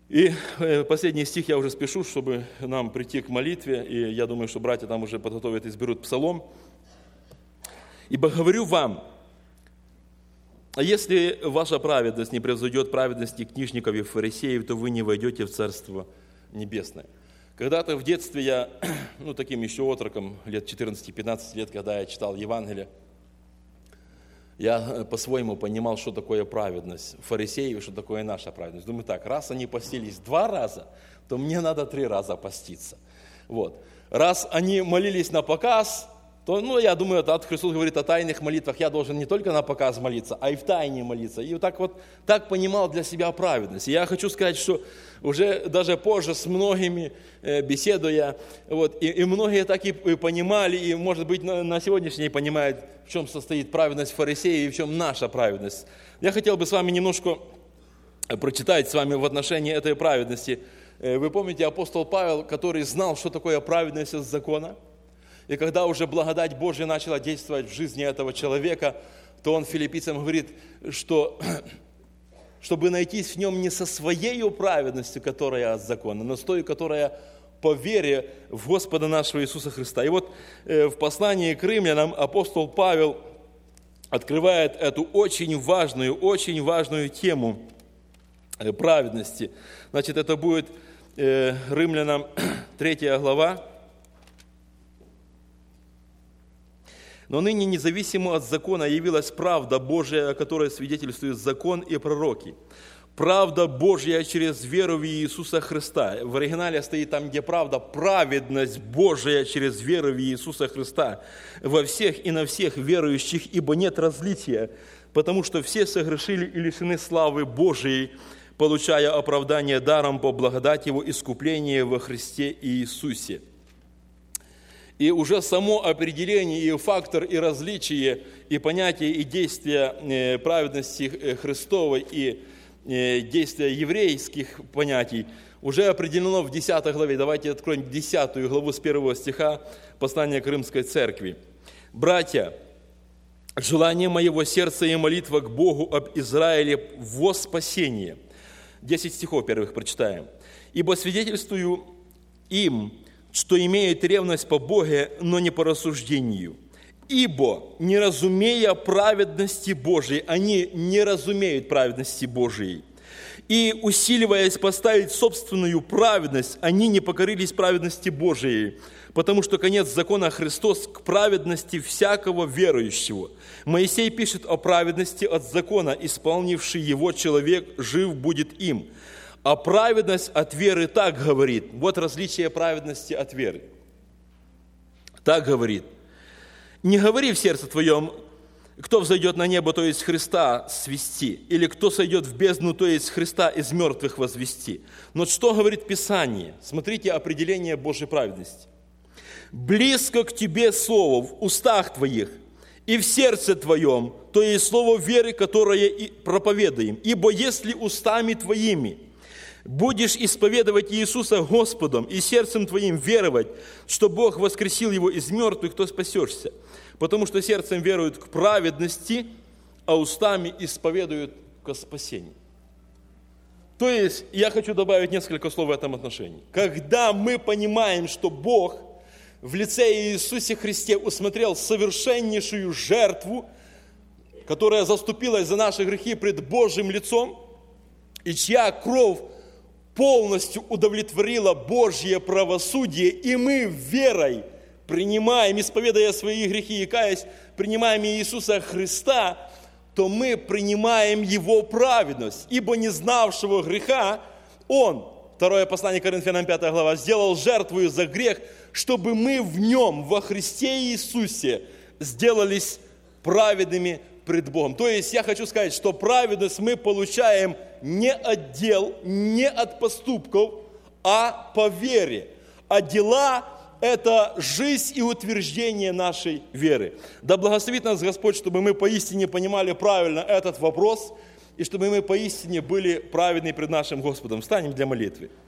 И последний стих я уже спешу, чтобы нам прийти к молитве, и я думаю, что братья там уже подготовят и сберут псалом. «Ибо говорю вам, а если ваша праведность не превзойдет праведности книжников и фарисеев, то вы не войдете в Царство Небесное». Когда-то в детстве я, таким еще отроком, лет 14-15 лет, когда я читал Евангелие, я по-своему понимал, что такое праведность фарисеев, что такое наша праведность. Думаю, так, раз они постились 2 раза, то мне надо 3 раза поститься. Вот. Раз они молились на показ, то, я думаю, Христос говорит о тайных молитвах, я должен не только на показ молиться, а и в тайне молиться. И так понимал для себя праведность. И я хочу сказать, что уже даже позже с многими беседуя, и многие так и понимали, и, может быть, на сегодняшний день понимают, в чем состоит праведность фарисеев и в чем наша праведность. Я хотел бы с вами немножко прочитать с вами в отношении этой праведности. Вы помните апостол Павел, который знал, что такое праведность из закона? И когда уже благодать Божья начала действовать в жизни этого человека, то он филиппийцам говорит, что чтобы найтись в нем не со своей праведностью, которая от закона, но с той, которая по вере в Господа нашего Иисуса Христа. И в послании к римлянам апостол Павел открывает эту очень важную тему праведности. Значит, это будет римлянам 3 глава. «Но ныне независимо от закона явилась правда Божия, о которой свидетельствует закон и пророки. Правда Божья через веру в Иисуса Христа». В оригинале стоит там, где правда, праведность Божия через веру в Иисуса Христа во всех и на всех верующих, ибо нет различия, потому что все согрешили и лишены славы Божией, получая оправдание даром по благодати Его искупления во Христе Иисусе. И уже само определение, и фактор, и различие, и понятие, и действия праведности Христовой, и действия еврейских понятий уже определено в 10 главе. Давайте откроем 10 главу с 1 стиха послания к Римской церкви. «Братья, желание моего сердца и молитва к Богу об Израиле во спасение». 10 стихов первых прочитаем. «Ибо свидетельствую им, что имеют ревность по Боге, но не по рассуждению. Ибо, не разумея праведности Божией», они не разумеют праведности Божией, «и, усиливаясь поставить собственную праведность, они не покорились праведности Божией, потому что конец закона Христос к праведности всякого верующего. Моисей пишет о праведности от закона, исполнивший его человек жив будет им. А праведность от веры так говорит». Вот различие праведности от веры. Так говорит: «Не говори в сердце твоем, кто взойдет на небо, то есть Христа свести, или кто сойдет в бездну, то есть Христа из мертвых возвести». Но что говорит Писание? Смотрите определение Божьей праведности. «Близко к тебе слово в устах твоих и в сердце твоем, то есть слово веры, которое и проповедуем. Ибо если устами твоими будешь исповедовать Иисуса Господом и сердцем твоим веровать, что Бог воскресил Его из мертвых, то спасешься. Потому что сердцем веруют к праведности, а устами исповедуют ко спасению». То есть, я хочу добавить несколько слов в этом отношении. Когда мы понимаем, что Бог в лице Иисуса Христе усмотрел совершеннейшую жертву, которая заступилась за наши грехи пред Божьим лицом, и чья кровь полностью удовлетворила Божье правосудие, и мы верой принимаем, исповедуя свои грехи и каясь, принимаем Иисуса Христа, то мы принимаем Его праведность. Ибо не знавшего греха Он, 2 послание Коринфянам 5 глава, сделал жертву за грех, чтобы мы в Нем, во Христе Иисусе, сделались праведными пред Богом. То есть я хочу сказать, что праведность мы получаем не от дел, не от поступков, а по вере. А дела – это жизнь и утверждение нашей веры. Да благословит нас Господь, чтобы мы поистине понимали правильно этот вопрос, и чтобы мы поистине были праведны пред нашим Господом. Встанем для молитвы.